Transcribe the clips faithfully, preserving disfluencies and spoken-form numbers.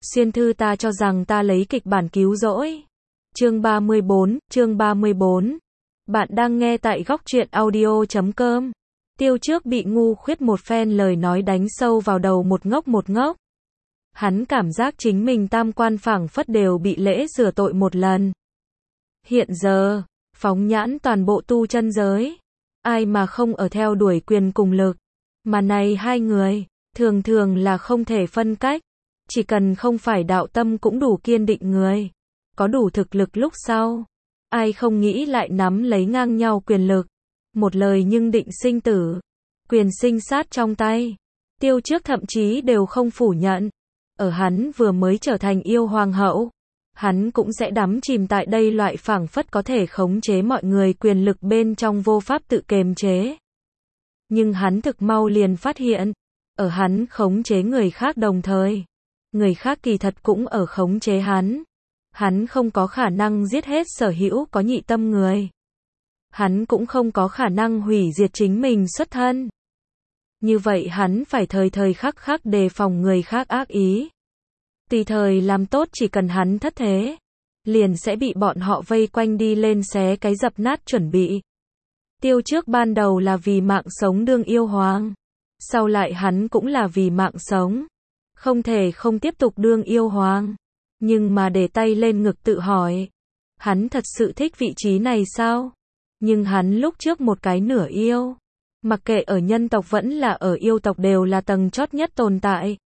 Xuyên thư ta cho rằng ta lấy kịch bản cứu rỗi. Chương ba mươi bốn, chương ba mươi bốn. Bạn đang nghe tại góc truyện audio chấm com. Tiêu Trước bị ngu khuyết một phen lời nói đánh sâu vào đầu một ngốc một ngốc. Hắn cảm giác chính mình tam quan phảng phất đều bị lễ rửa tội một lần. Hiện giờ, phóng nhãn toàn bộ tu chân giới, ai mà không ở theo đuổi quyền cùng lực, mà này hai người, thường thường là không thể phân cách, chỉ cần không phải đạo tâm cũng đủ kiên định người, có đủ thực lực lúc sau, ai không nghĩ lại nắm lấy ngang nhau quyền lực, một lời nhưng định sinh tử, quyền sinh sát trong tay. Tiêu Trước thậm chí đều không phủ nhận, ở hắn vừa mới trở thành yêu hoàng hậu, hắn cũng sẽ đắm chìm tại đây loại phảng phất có thể khống chế mọi người quyền lực bên trong vô pháp tự kiềm chế. Nhưng hắn thực mau liền phát hiện, ở hắn khống chế người khác đồng thời, người khác kỳ thật cũng ở khống chế hắn. Hắn không có khả năng giết hết sở hữu có nhị tâm người. Hắn cũng không có khả năng hủy diệt chính mình xuất thân. Như vậy hắn phải thời thời khắc khắc đề phòng người khác ác ý. Tùy thời làm tốt, chỉ cần hắn thất thế, liền sẽ bị bọn họ vây quanh đi lên xé cái dập nát chuẩn bị. Tiêu Trước ban đầu là vì mạng sống đương yêu hoàng, sau lại hắn cũng là vì mạng sống, không thể không tiếp tục đương yêu hoàng. Nhưng mà để tay lên ngực tự hỏi, hắn thật sự thích vị trí này sao? Nhưng hắn lúc trước một cái nửa yêu, mặc kệ ở nhân tộc vẫn là ở yêu tộc đều là tầng chót nhất tồn tại.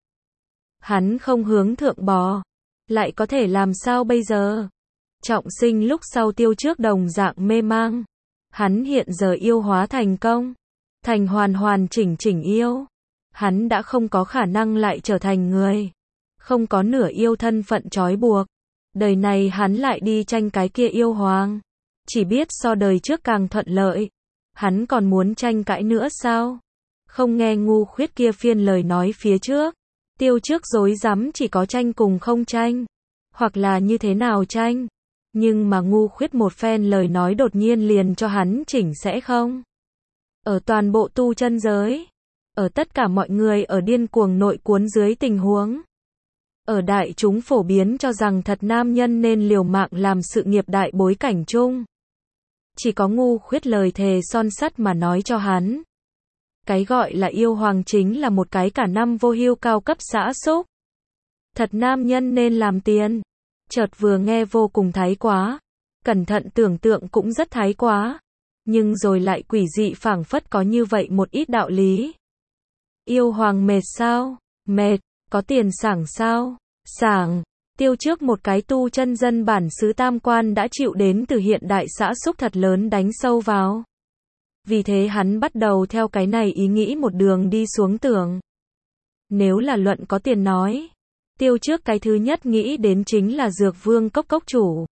Hắn không hướng thượng bò, lại có thể làm sao bây giờ? Trọng sinh lúc sau Tiêu Trước đồng dạng mê mang. Hắn hiện giờ yêu hóa thành công, thành hoàn hoàn chỉnh chỉnh yêu. Hắn đã không có khả năng lại trở thành người, không có nửa yêu thân phận trói buộc. Đời này hắn lại đi tranh cái kia yêu hoàng, chỉ biết so đời trước càng thuận lợi. Hắn còn muốn tranh cãi nữa sao? Không nghe ngu khuyết kia phiên lời nói phía trước, Tiêu Trước dối rắm chỉ có tranh cùng không tranh, hoặc là như thế nào tranh. Nhưng mà ngu khuyết một phen lời nói đột nhiên liền cho hắn chỉnh sẽ không. Ở toàn bộ tu chân giới, ở tất cả mọi người ở điên cuồng nội cuốn dưới tình huống, ở đại chúng phổ biến cho rằng thật nam nhân nên liều mạng làm sự nghiệp đại bối cảnh chung, chỉ có ngu khuyết lời thề son sắt mà nói cho hắn, cái gọi là yêu hoàng chính là một cái cả năm vô hưu cao cấp xã xúc. Thật nam nhân nên làm tiền. Chợt vừa nghe vô cùng thái quá, cẩn thận tưởng tượng cũng rất thái quá, nhưng rồi lại quỷ dị phảng phất có như vậy một ít đạo lý. Yêu hoàng mệt sao? Mệt. Có tiền sảng sao? Sảng. Tiêu Trước một cái tu chân dân bản xứ tam quan đã chịu đến từ hiện đại xã xúc thật lớn đánh sâu vào. Vì thế hắn bắt đầu theo cái này ý nghĩ một đường đi xuống tưởng. Nếu là luận có tiền nói, Tiêu Trước cái thứ nhất nghĩ đến chính là Dược Vương Cốc Cốc chủ.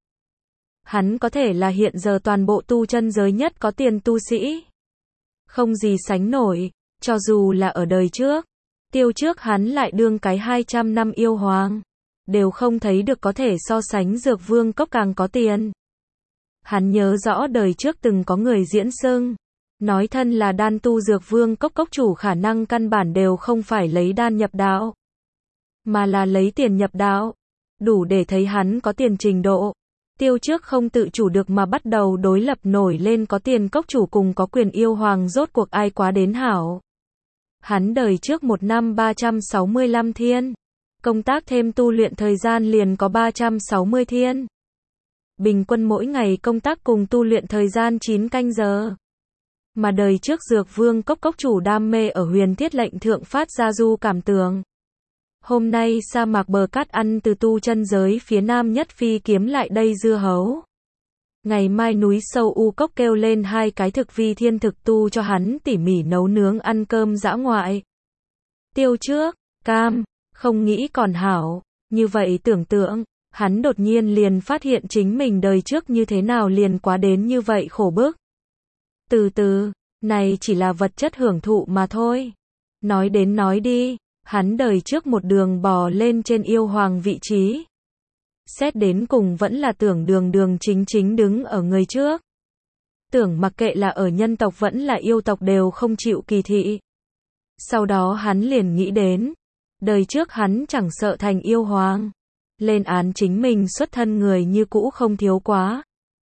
Hắn có thể là hiện giờ toàn bộ tu chân giới nhất có tiền tu sĩ. Không gì sánh nổi, cho dù là ở đời trước, Tiêu Trước hắn lại đương cái hai trăm năm yêu hoàng, đều không thấy được có thể so sánh Dược Vương Cốc càng có tiền. Hắn nhớ rõ đời trước từng có người diễn xưng, nói thân là đan tu Dược Vương Cốc Cốc chủ khả năng căn bản đều không phải lấy đan nhập đạo, mà là lấy tiền nhập đạo, đủ để thấy hắn có tiền trình độ. Tiêu Trước không tự chủ được mà bắt đầu đối lập nổi lên có tiền cốc chủ cùng có quyền yêu hoàng rốt cuộc ai quá đến hảo. Hắn đời trước một năm ba trăm sáu mươi lăm thiên, công tác thêm tu luyện thời gian liền có ba trăm sáu mươi thiên. Bình quân mỗi ngày công tác cùng tu luyện thời gian chín canh giờ. Mà đời trước Dược Vương Cốc Cốc chủ đam mê ở huyền thiết lệnh thượng phát ra du cảm tưởng. Hôm nay sa mạc bờ cát ăn từ tu chân giới phía nam nhất phi kiếm lại đây dưa hấu. Ngày mai núi sâu u cốc kêu lên hai cái thực vi thiên thực tu cho hắn tỉ mỉ nấu nướng ăn cơm dã ngoại. Tiêu Trước, cam, không nghĩ còn hảo, như vậy tưởng tượng, hắn đột nhiên liền phát hiện chính mình đời trước như thế nào liền quá đến như vậy khổ bức. Từ từ, này chỉ là vật chất hưởng thụ mà thôi. Nói đến nói đi. Hắn đời trước một đường bò lên trên yêu hoàng vị trí. Xét đến cùng vẫn là tưởng đường đường chính chính đứng ở người trước. Tưởng mặc kệ là ở nhân tộc vẫn là yêu tộc đều không chịu kỳ thị. Sau đó hắn liền nghĩ đến, đời trước hắn chẳng sợ thành yêu hoàng, lên án chính mình xuất thân người như cũ không thiếu quá.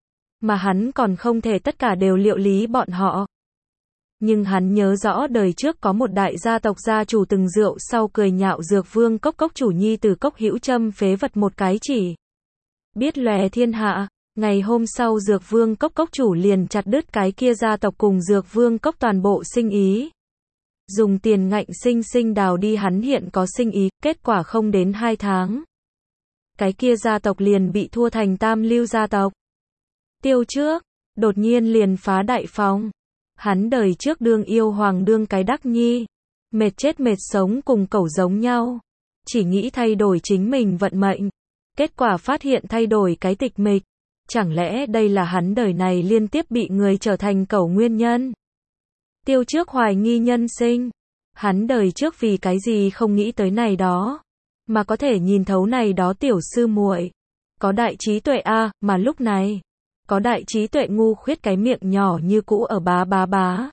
Mà hắn còn không thể tất cả đều liệu lý bọn họ. Nhưng hắn nhớ rõ đời trước có một đại gia tộc gia chủ từng rượu sau cười nhạo Dược Vương Cốc Cốc chủ nhi từ Cốc Hữu Trâm phế vật một cái chỉ biết lòe thiên hạ. Ngày hôm sau Dược Vương Cốc Cốc chủ liền chặt đứt cái kia gia tộc cùng Dược Vương Cốc toàn bộ sinh ý. Dùng tiền ngạnh sinh sinh đào đi hắn hiện có sinh ý, kết quả không đến hai tháng. Cái kia gia tộc liền bị thua thành tam lưu gia tộc. Tiêu Trước, đột nhiên liền phá đại phong. Hắn đời trước đương yêu hoàng đương cái đắc nhi. Mệt chết mệt sống cùng cẩu giống nhau. Chỉ nghĩ thay đổi chính mình vận mệnh. Kết quả phát hiện thay đổi cái tịch mịch. Chẳng lẽ đây là hắn đời này liên tiếp bị người trở thành cẩu nguyên nhân? Tiêu Trước hoài nghi nhân sinh. Hắn đời trước vì cái gì không nghĩ tới này đó. Mà có thể nhìn thấu này đó tiểu sư muội. Có đại trí tuệ a à, mà lúc này. Có đại trí tuệ ngu khuyết cái miệng nhỏ như cũ ở bá bá bá.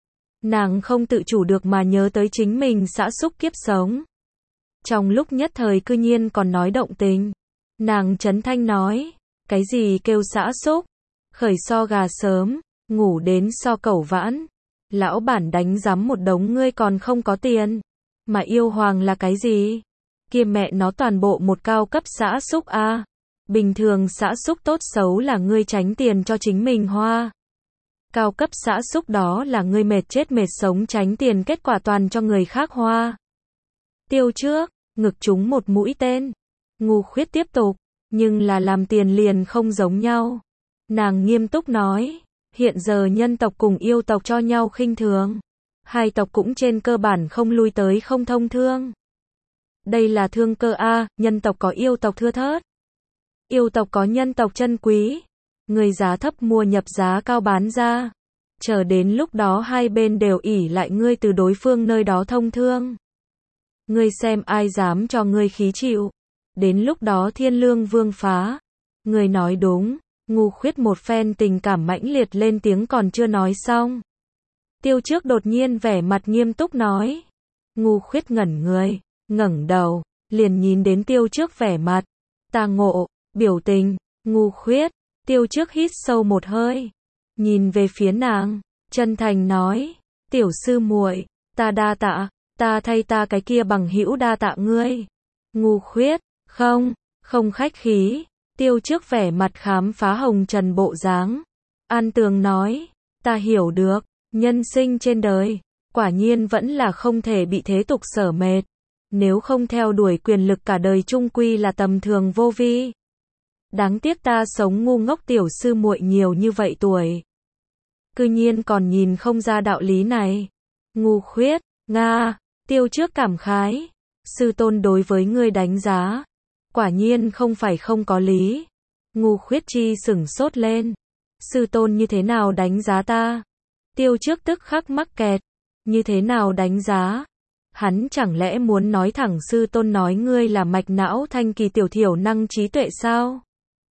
Nàng không tự chủ được mà nhớ tới chính mình xã xúc kiếp sống. Trong lúc nhất thời cư nhiên còn nói động tình. Nàng chấn thanh nói. Cái gì kêu xã xúc? Khởi so gà sớm, ngủ đến so cẩu vãn. Lão bản đánh giám một đống ngươi còn không có tiền. Mà yêu hoàng là cái gì? Kia mẹ nó toàn bộ một cao cấp xã xúc a. À. Bình thường xã xúc tốt xấu là ngươi tránh tiền cho chính mình hoa. Cao cấp xã xúc đó là ngươi mệt chết mệt sống tránh tiền kết quả toàn cho người khác hoa. Tiêu Trước, ngực trúng một mũi tên. Ngu khuyết tiếp tục, nhưng là làm tiền liền không giống nhau. Nàng nghiêm túc nói, hiện giờ nhân tộc cùng yêu tộc cho nhau khinh thường. Hai tộc cũng trên cơ bản không lui tới không thông thương. Đây là thương cơ a, nhân tộc có yêu tộc thưa thớt. Yêu tộc có nhân tộc chân quý. Người giá thấp mua nhập giá cao bán ra. Chờ đến lúc đó hai bên đều ỷ lại ngươi từ đối phương nơi đó thông thương. Ngươi xem ai dám cho ngươi khí chịu. Đến lúc đó thiên lương vương phá. Ngươi nói đúng. Ngu khuyết một phen tình cảm mãnh liệt lên tiếng còn chưa nói xong. Tiêu Trước đột nhiên vẻ mặt nghiêm túc nói. Ngu khuyết ngẩn người, ngẩng đầu, liền nhìn đến Tiêu Trước vẻ mặt. Ta ngộ, biểu tình, ngu khuyết. Tiêu Trước hít sâu một hơi. Nhìn về phía nàng, chân thành nói. Tiểu sư muội, ta đa tạ, ta thay ta cái kia bằng hữu đa tạ ngươi. Ngu khuyết, không, không khách khí. Tiêu Trước vẻ mặt khám phá hồng trần bộ dáng. An tường nói, ta hiểu được, nhân sinh trên đời, quả nhiên vẫn là không thể bị thế tục sở mệt. Nếu không theo đuổi quyền lực cả đời chung quy là tầm thường vô vi. Đáng tiếc ta sống ngu ngốc tiểu sư muội nhiều như vậy tuổi. Cư nhiên còn nhìn không ra đạo lý này. Ngu khuyết, Nga, Tiêu Trước cảm khái. Sư tôn đối với ngươi đánh giá. Quả nhiên không phải không có lý. Ngu khuyết chi sửng sốt lên. Sư tôn như thế nào đánh giá ta? Tiêu Trước tức khắc mắc kẹt. Như thế nào đánh giá? Hắn chẳng lẽ muốn nói thẳng sư tôn nói ngươi là mạch não thanh kỳ tiểu thiểu năng trí tuệ sao?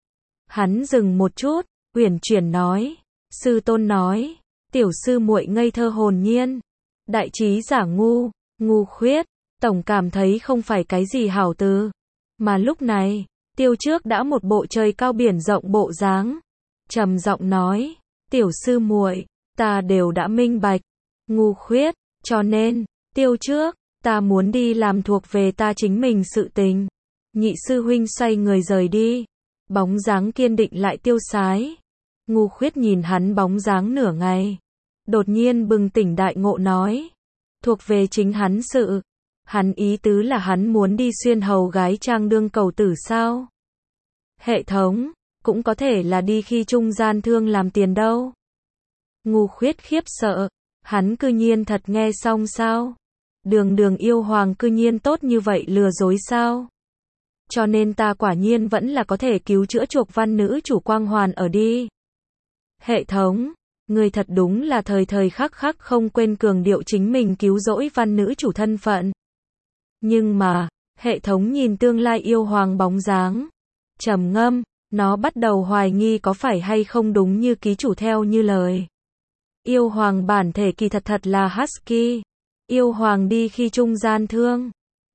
Hắn dừng một chút, uyển chuyển nói. Sư tôn nói, tiểu sư muội ngây thơ hồn nhiên. Đại trí giả ngu, ngu khuyết, tổng cảm thấy không phải cái gì hảo từ. Mà lúc này, Tiêu Trước đã một bộ trời cao biển rộng bộ dáng. Trầm giọng nói, tiểu sư muội, ta đều đã minh bạch. Ngu khuyết, cho nên, Tiêu Trước, ta muốn đi làm thuộc về ta chính mình sự tình. Nhị sư huynh xoay người rời đi. Bóng dáng kiên định lại tiêu sái. Ngu khuyết nhìn hắn bóng dáng nửa ngày. Đột nhiên bừng tỉnh đại ngộ nói. Thuộc về chính hắn sự. Hắn ý tứ là hắn muốn đi xuyên hầu gái trang đương cầu tử sao? Hệ thống, cũng có thể là đi khi trung gian thương làm tiền đâu. Ngu khuyết khiếp sợ. Hắn cư nhiên thật nghe xong sao? Đường đường yêu hoàng cư nhiên tốt như vậy lừa dối sao? Cho nên ta quả nhiên vẫn là có thể cứu chữa chuộc văn nữ chủ quang hoàn ở đi. Hệ thống, người thật đúng là thời thời khắc khắc không quên cường điệu chính mình cứu rỗi văn nữ chủ thân phận. Nhưng mà, hệ thống nhìn tương lai yêu hoàng bóng dáng. Trầm ngâm, nó bắt đầu hoài nghi có phải hay không đúng như ký chủ theo như lời. Yêu hoàng bản thể kỳ thật thật là Husky. Yêu hoàng đi khi trung gian thương.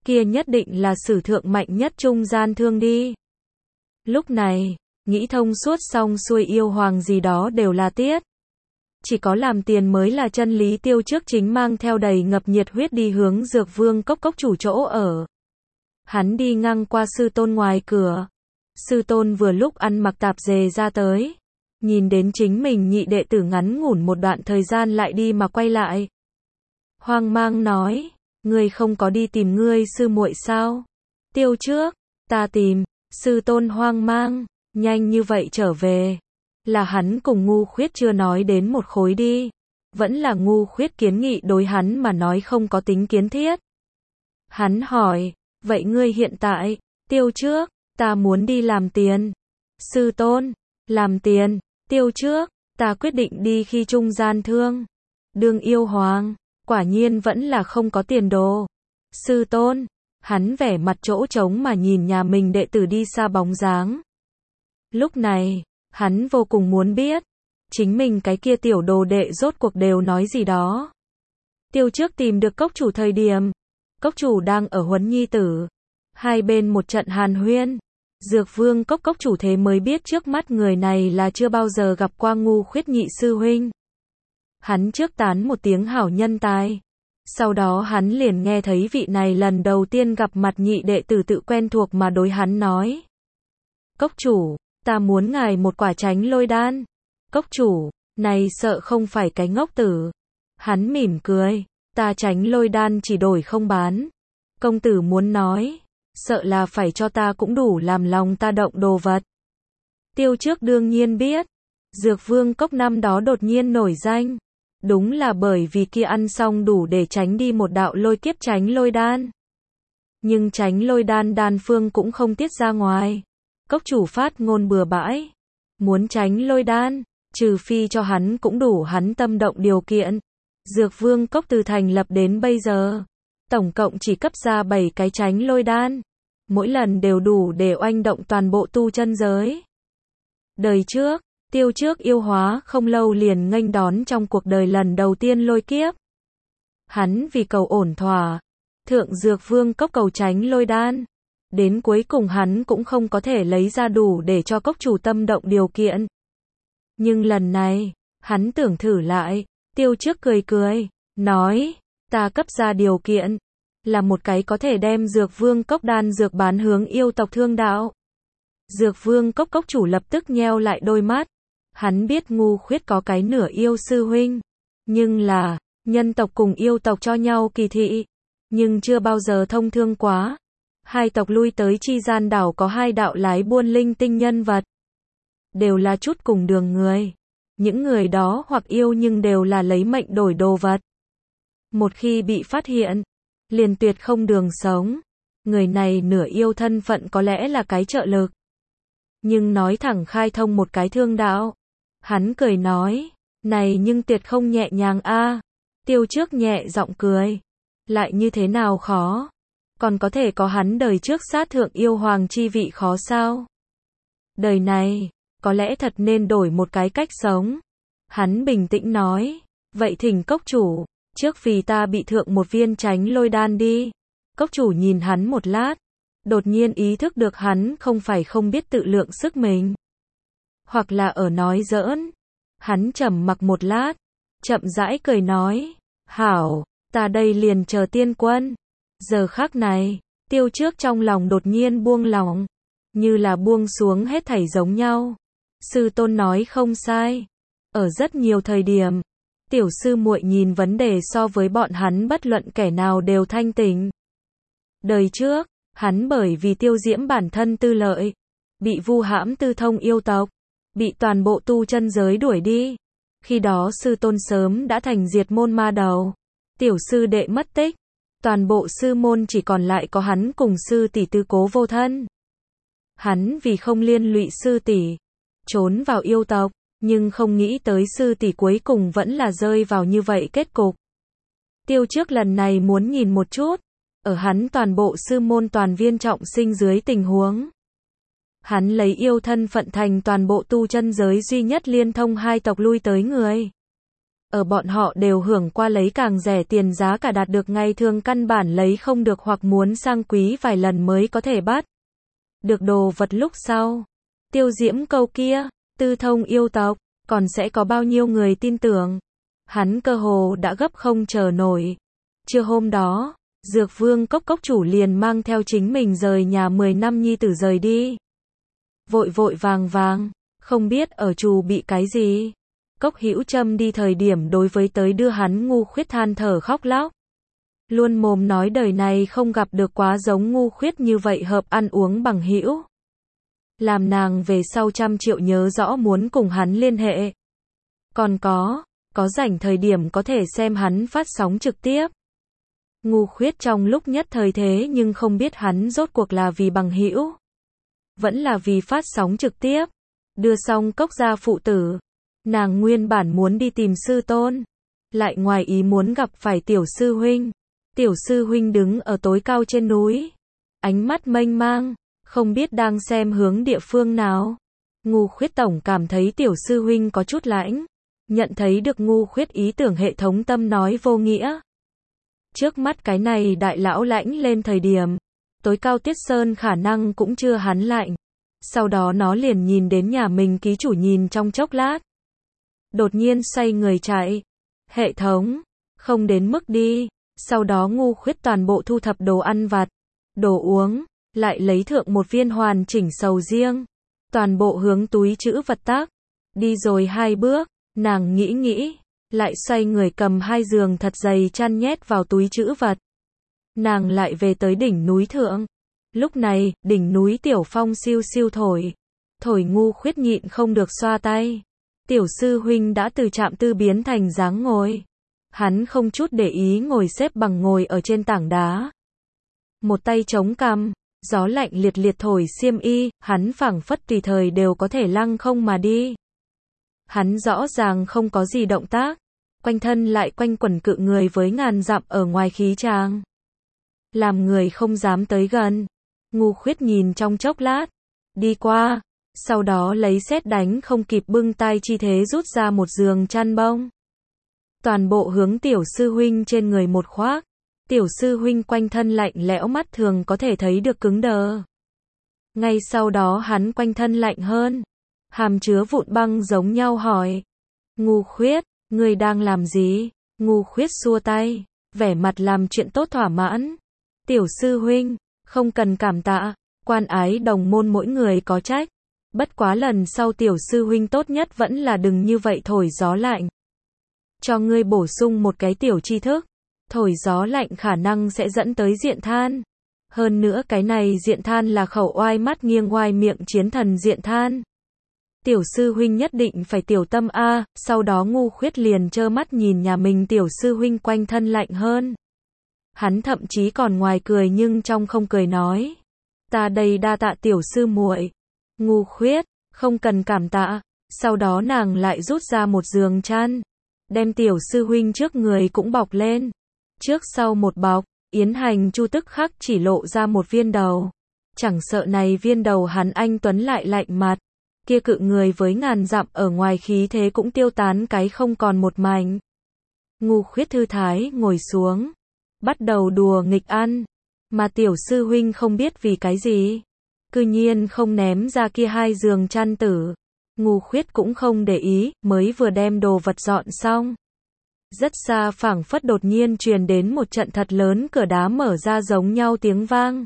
kia nhất định là sử thượng mạnh nhất trung gian thương đi. Lúc này, nghĩ thông suốt xong xuôi yêu hoàng gì đó đều là tiết. Chỉ có làm tiền mới là chân lý. Tiêu Trước chính mang theo đầy ngập nhiệt huyết đi hướng Dược Vương Cốc cốc chủ chỗ ở. Hắn đi ngang qua sư tôn ngoài cửa. Sư tôn vừa lúc ăn mặc tạp dề ra tới. Nhìn đến chính mình nhị đệ tử ngắn ngủn một đoạn thời gian lại đi mà quay lại. Hoang mang nói, ngươi không có đi tìm ngươi sư muội sao? Tiêu Trước, ta tìm. Sư tôn hoang mang, nhanh như vậy trở về. Là hắn cùng Ngu Khuyết chưa nói đến một khối đi. Vẫn là Ngu Khuyết kiến nghị đối hắn mà nói không có tính kiến thiết. Hắn hỏi, vậy ngươi hiện tại? Tiêu Trước, ta muốn đi làm tiền. Sư tôn, làm tiền. Tiêu Trước, ta quyết định đi khi trung gian thương. Đương yêu hoàng, quả nhiên vẫn là không có tiền đồ. Sư tôn, hắn vẻ mặt chỗ trống mà nhìn nhà mình đệ tử đi xa bóng dáng. Lúc này, hắn vô cùng muốn biết, chính mình cái kia tiểu đồ đệ rốt cuộc đều nói gì đó. Tiêu Trước tìm được cốc chủ thời điểm, cốc chủ đang ở huấn nhi tử. Hai bên một trận hàn huyên. Dược Vương Cốc cốc chủ thế mới biết trước mắt người này là chưa bao giờ gặp qua Ngu Khuyết nhị sư huynh. Hắn trước tán một tiếng hảo nhân tài. Sau đó hắn liền nghe thấy vị này lần đầu tiên gặp mặt nhị đệ tử tự quen thuộc mà đối hắn nói. Cốc chủ, ta muốn ngài một quả tránh lôi đan. Cốc chủ, này sợ không phải cái ngốc tử. Hắn mỉm cười, ta tránh lôi đan chỉ đổi không bán. Công tử muốn nói, sợ là phải cho ta cũng đủ làm lòng ta động đồ vật. Tiêu Trước đương nhiên biết, Dược Vương Cốc năm đó đột nhiên nổi danh. Đúng là bởi vì kia ăn xong đủ để tránh đi một đạo lôi kiếp tránh lôi đan. Nhưng tránh lôi đan đan phương cũng không tiết ra ngoài. Cốc chủ phát ngôn bừa bãi. Muốn tránh lôi đan, trừ phi cho hắn cũng đủ hắn tâm động điều kiện. Dược Vương Cốc từ thành lập đến bây giờ, tổng cộng chỉ cấp ra bảy cái tránh lôi đan. Mỗi lần đều đủ để oanh động toàn bộ tu chân giới. Đời trước, Tiêu Trước yêu hóa không lâu liền nghênh đón trong cuộc đời lần đầu tiên lôi kiếp. Hắn vì cầu ổn thỏa, thượng Dược Vương Cốc cầu tránh lôi đan. Đến cuối cùng hắn cũng không có thể lấy ra đủ để cho cốc chủ tâm động điều kiện. Nhưng lần này, hắn tưởng thử lại. Tiêu Trước cười cười, nói, ta cấp ra điều kiện, là một cái có thể đem Dược Vương Cốc đan dược bán hướng yêu tộc thương đạo. Dược Vương Cốc cốc chủ lập tức nheo lại đôi mắt. Hắn biết Ngu Khuyết có cái nửa yêu sư huynh. Nhưng là, nhân tộc cùng yêu tộc cho nhau kỳ thị. Nhưng chưa bao giờ thông thương quá. Hai tộc lui tới chi gian đảo có hai đạo lái buôn linh tinh nhân vật. Đều là chút cùng đường người. Những người đó hoặc yêu nhưng đều là lấy mệnh đổi đồ vật. Một khi bị phát hiện, liền tuyệt không đường sống. Người này nửa yêu thân phận có lẽ là cái trợ lực. Nhưng nói thẳng khai thông một cái thương đạo. Hắn cười nói, này nhưng tuyệt không nhẹ nhàng a. Tiêu Trước nhẹ giọng cười. Lại như thế nào khó? Còn có thể có hắn đời trước sát thượng yêu hoàng chi vị khó sao? Đời này, có lẽ thật nên đổi một cái cách sống. Hắn bình tĩnh nói, vậy thỉnh cốc chủ, trước vì ta bị thượng một viên tránh lôi đan đi. Cốc chủ nhìn hắn một lát, đột nhiên ý thức được hắn không phải không biết tự lượng sức mình. Hoặc là ở nói giỡn. Hắn trầm mặc một lát, chậm rãi cười nói, hảo, ta đây liền chờ tiên quân. Giờ khắc này, Tiêu Trước trong lòng đột nhiên buông lỏng, như là buông xuống hết thảy giống nhau. Sư tôn nói không sai. Ở rất nhiều thời điểm, tiểu sư muội nhìn vấn đề so với bọn hắn bất luận kẻ nào đều thanh tỉnh. Đời trước, hắn bởi vì tiêu diễm bản thân tư lợi, bị vu hãm tư thông yêu tộc, bị toàn bộ tu chân giới đuổi đi. Khi đó sư tôn sớm đã thành diệt môn ma đầu. Tiểu sư đệ mất tích. Toàn bộ sư môn chỉ còn lại có hắn cùng sư tỷ Tư Cố vô thân. Hắn vì không liên lụy sư tỷ, trốn vào yêu tộc, nhưng không nghĩ tới sư tỷ cuối cùng vẫn là rơi vào như vậy kết cục. Tiêu Trước lần này muốn nhìn một chút, ở hắn toàn bộ sư môn toàn viên trọng sinh dưới tình huống. Hắn lấy yêu thân phận thành toàn bộ tu chân giới duy nhất liên thông hai tộc lui tới người. ở bọn họ đều hưởng qua lấy càng rẻ tiền giá cả đạt được ngày thường căn bản lấy không được hoặc muốn sang quý vài lần mới có thể bắt được đồ vật lúc sau. Tiêu Diễm câu kia, tư thông yêu tộc, còn sẽ có bao nhiêu người tin tưởng. Hắn cơ hồ đã gấp không chờ nổi. Trưa hôm đó, Dược Vương Cốc cốc chủ liền mang theo chính mình rời nhà mười năm nhi tử rời đi. Vội vội vàng vàng, không biết ở trù bị cái gì. Cốc Hữu Trâm đi thời điểm đối với tới đưa hắn Ngu Khuyết than thở khóc lóc. Luôn mồm nói đời này không gặp được quá giống Ngu Khuyết như vậy hợp ăn uống bằng hữu. Làm nàng về sau trăm triệu nhớ rõ muốn cùng hắn liên hệ. Còn có, có rảnh thời điểm có thể xem hắn phát sóng trực tiếp. Ngu Khuyết trong lúc nhất thời thế nhưng không biết hắn rốt cuộc là vì bằng hữu, vẫn là vì phát sóng trực tiếp. Đưa xong Cốc gia phụ tử, nàng nguyên bản muốn đi tìm sư tôn, lại ngoài ý muốn gặp phải tiểu sư huynh. Tiểu sư huynh đứng ở tối cao trên núi, ánh mắt mênh mang, không biết đang xem hướng địa phương nào. Ngu Khuyết tổng cảm thấy tiểu sư huynh có chút lãnh, nhận thấy được Ngu Khuyết ý tưởng hệ thống tâm nói vô nghĩa. Trước mắt cái này đại lão lãnh lên thời điểm, tối cao Tiết Sơn khả năng cũng chưa hắn lạnh. Sau đó nó liền nhìn đến nhà mình ký chủ nhìn trong chốc lát. Đột nhiên xoay người chạy. Hệ thống, không đến mức đi. Sau đó Ngu Khuyết toàn bộ thu thập đồ ăn vặt, đồ uống, lại lấy thượng một viên hoàn chỉnh sầu riêng. Toàn bộ hướng túi trữ vật tác. Đi rồi hai bước, nàng nghĩ nghĩ, lại xoay người cầm hai giường thật dày chăn nhét vào túi trữ vật. Nàng lại về tới đỉnh núi thượng. Lúc này, đỉnh núi tiểu phong siêu siêu thổi. Thổi Ngu Khuyết nhịn không được xoa tay. Tiểu sư huynh đã từ trạm tư biến thành dáng ngồi. Hắn không chút để ý ngồi xếp bằng ngồi ở trên tảng đá. Một tay chống cằm, gió lạnh liệt liệt thổi xiêm y, hắn phảng phất tùy thời đều có thể lăng không mà đi. Hắn rõ ràng không có gì động tác, quanh thân lại quanh quẩn cự người với ngàn dặm ở ngoài khí tràng. Làm người không dám tới gần. Ngu Khuyết nhìn trong chốc lát, đi qua, sau đó lấy sét đánh không kịp bưng tay chi thế rút ra một giường chăn bông. Toàn bộ hướng tiểu sư huynh trên người một khoác. Tiểu sư huynh quanh thân lạnh lẽo mắt thường có thể thấy được cứng đờ. Ngay sau đó hắn quanh thân lạnh hơn. Hàm chứa vụn băng giống nhau hỏi. Ngu Khuyết, ngươi đang làm gì? Ngu Khuyết xua tay, vẻ mặt làm chuyện tốt thỏa mãn. Tiểu sư huynh, không cần cảm tạ, quan ái đồng môn mỗi người có trách. Bất quá lần sau tiểu sư huynh tốt nhất vẫn là đừng như vậy thổi gió lạnh. Cho ngươi bổ sung một cái tiểu tri thức. Thổi gió lạnh khả năng sẽ dẫn tới diện than. Hơn nữa cái này diện than là khẩu oai mắt nghiêng oai miệng chiến thần diện than. Tiểu sư huynh nhất định phải tiểu tâm a. Sau đó Ngu Khuyết liền trơ mắt nhìn nhà mình tiểu sư huynh quanh thân lạnh hơn. Hắn thậm chí còn ngoài cười nhưng trong không cười nói. Ta đây đa tạ tiểu sư muội. Ngu Khuyết, không cần cảm tạ. Sau đó nàng lại rút ra một giường chăn, đem tiểu sư huynh trước người cũng bọc lên. Trước sau một bọc, Yến Hành Chu tức khắc chỉ lộ ra một viên đầu. Chẳng sợ này viên đầu hắn anh tuấn lại lạnh mặt. Kia cự người với ngàn dặm ở ngoài khí thế cũng tiêu tán cái không còn một mảnh. Ngu Khuyết thư thái ngồi xuống, bắt đầu đùa nghịch ăn. Mà tiểu sư huynh không biết vì cái gì, cư nhiên không ném ra kia hai giường chăn tử. Ngu Khuyết cũng không để ý, mới vừa đem đồ vật dọn xong. Rất xa phảng phất đột nhiên truyền đến một trận thật lớn cửa đá mở ra giống nhau tiếng vang.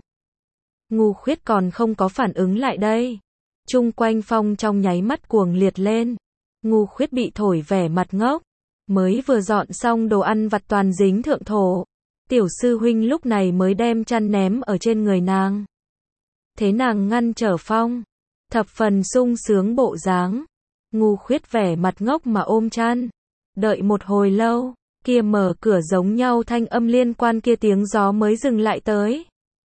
Ngu Khuyết còn không có phản ứng lại đây. Chung quanh phong trong nháy mắt cuồng liệt lên. Ngu Khuyết bị thổi vẻ mặt ngốc. Mới vừa dọn xong đồ ăn vặt toàn dính thượng thổ. Tiểu sư huynh lúc này mới đem chăn ném ở trên người nàng. Thế nàng ngăn trở phong. Thập phần sung sướng bộ dáng. Ngu Khuyết vẻ mặt ngốc mà ôm chăn. Đợi một hồi lâu, kia mở cửa giống nhau thanh âm liên quan kia tiếng gió mới dừng lại tới.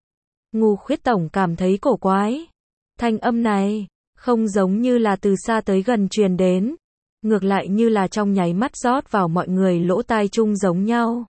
Ngu Khuyết tổng cảm thấy cổ quái. Thanh âm này, không giống như là từ xa tới gần truyền đến. Ngược lại như là trong nháy mắt rót vào mọi người lỗ tai chung giống nhau.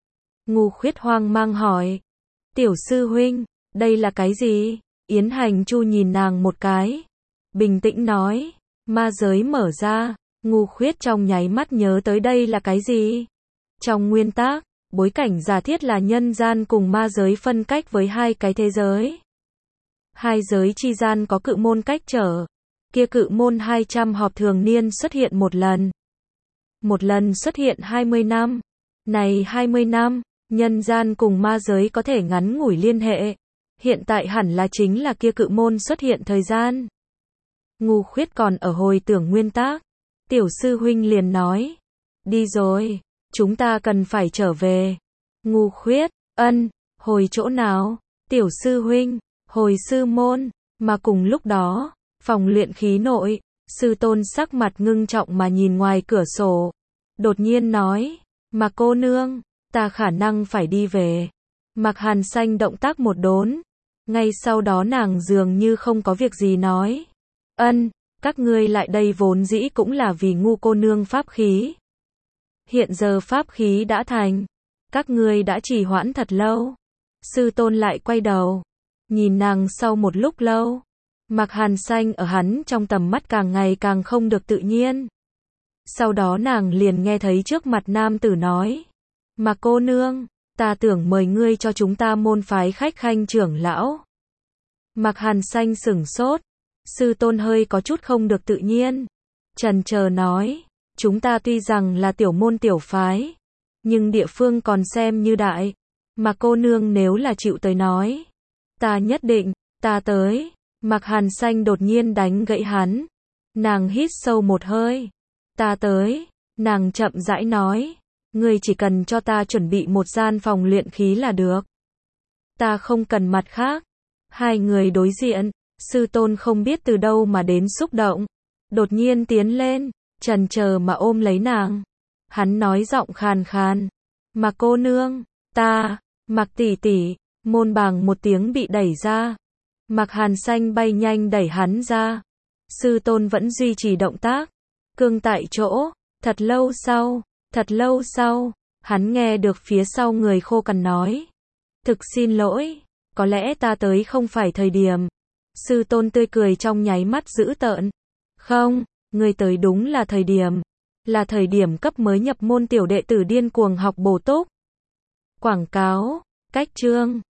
Ngu Khuyết hoang mang hỏi. Tiểu sư huynh, đây là cái gì? Yến Hành Chu nhìn nàng một cái. Bình tĩnh nói, ma giới mở ra. Ngu khuyết trong nháy mắt nhớ tới đây là cái gì? Trong nguyên tắc, bối cảnh giả thiết là nhân gian cùng ma giới phân cách với hai cái thế giới. Hai giới chi gian có cự môn cách trở. Kia cự môn hai trăm họp thường niên xuất hiện một lần. Một lần xuất hiện hai mươi năm. Này hai mươi năm, nhân gian cùng ma giới có thể ngắn ngủi liên hệ. Hiện tại hẳn là chính là kia cự môn xuất hiện thời gian. Ngu khuyết còn ở hồi tưởng nguyên tắc. Tiểu sư huynh liền nói. Đi rồi, chúng ta cần phải trở về. Ngu khuyết, ân, hồi chỗ nào? Tiểu sư huynh, hồi sư môn. Mà cùng lúc đó, phòng luyện khí nội, sư tôn sắc mặt ngưng trọng mà nhìn ngoài cửa sổ. Đột nhiên nói, mà cô nương, ta khả năng phải đi về. Mạc Hàn Xanh động tác một đốn. Ngay sau đó nàng dường như không có việc gì nói. Ân, các ngươi lại đây vốn dĩ cũng là vì ngu cô nương pháp khí. Hiện giờ pháp khí đã thành. Các ngươi đã trì hoãn thật lâu. Sư tôn lại quay đầu. Nhìn nàng sau một lúc lâu. Mạc Hàn Xanh ở hắn trong tầm mắt càng ngày càng không được tự nhiên. Sau đó nàng liền nghe thấy trước mặt nam tử nói. Mà cô nương, ta tưởng mời ngươi cho chúng ta môn phái khách khanh trưởng lão. Mạc Hàn Xanh sửng sốt. Sư tôn hơi có chút không được tự nhiên. Chần chờ nói. Chúng ta tuy rằng là tiểu môn tiểu phái. Nhưng địa phương còn xem như đại. Mà cô nương nếu là chịu tới nói. Ta nhất định, ta tới. Mạc Hàn Xanh đột nhiên đánh gãy hắn. Nàng hít sâu một hơi. Ta tới. Nàng chậm rãi nói. Ngươi chỉ cần cho ta chuẩn bị một gian phòng luyện khí là được. Ta không cần mặt khác. Hai người đối diện. Sư tôn không biết từ đâu mà đến xúc động. Đột nhiên tiến lên. Chần chờ mà ôm lấy nàng. Hắn nói giọng khàn khàn. Mạc cô nương. Ta. Mạc tỷ tỷ. Môn bàng một tiếng bị đẩy ra. Mạc Hàn Xanh bay nhanh đẩy hắn ra. Sư tôn vẫn duy trì động tác. Cương tại chỗ. Thật lâu sau. Thật lâu sau. Hắn nghe được phía sau người khô cằn nói. Thực xin lỗi. Có lẽ ta tới không phải thời điểm. Sư tôn tươi cười trong nháy mắt dữ tợn. Không, ngươi tới đúng là thời điểm. Là thời điểm cấp mới nhập môn tiểu đệ tử điên cuồng học bổ túc. Quảng cáo. Cách chương.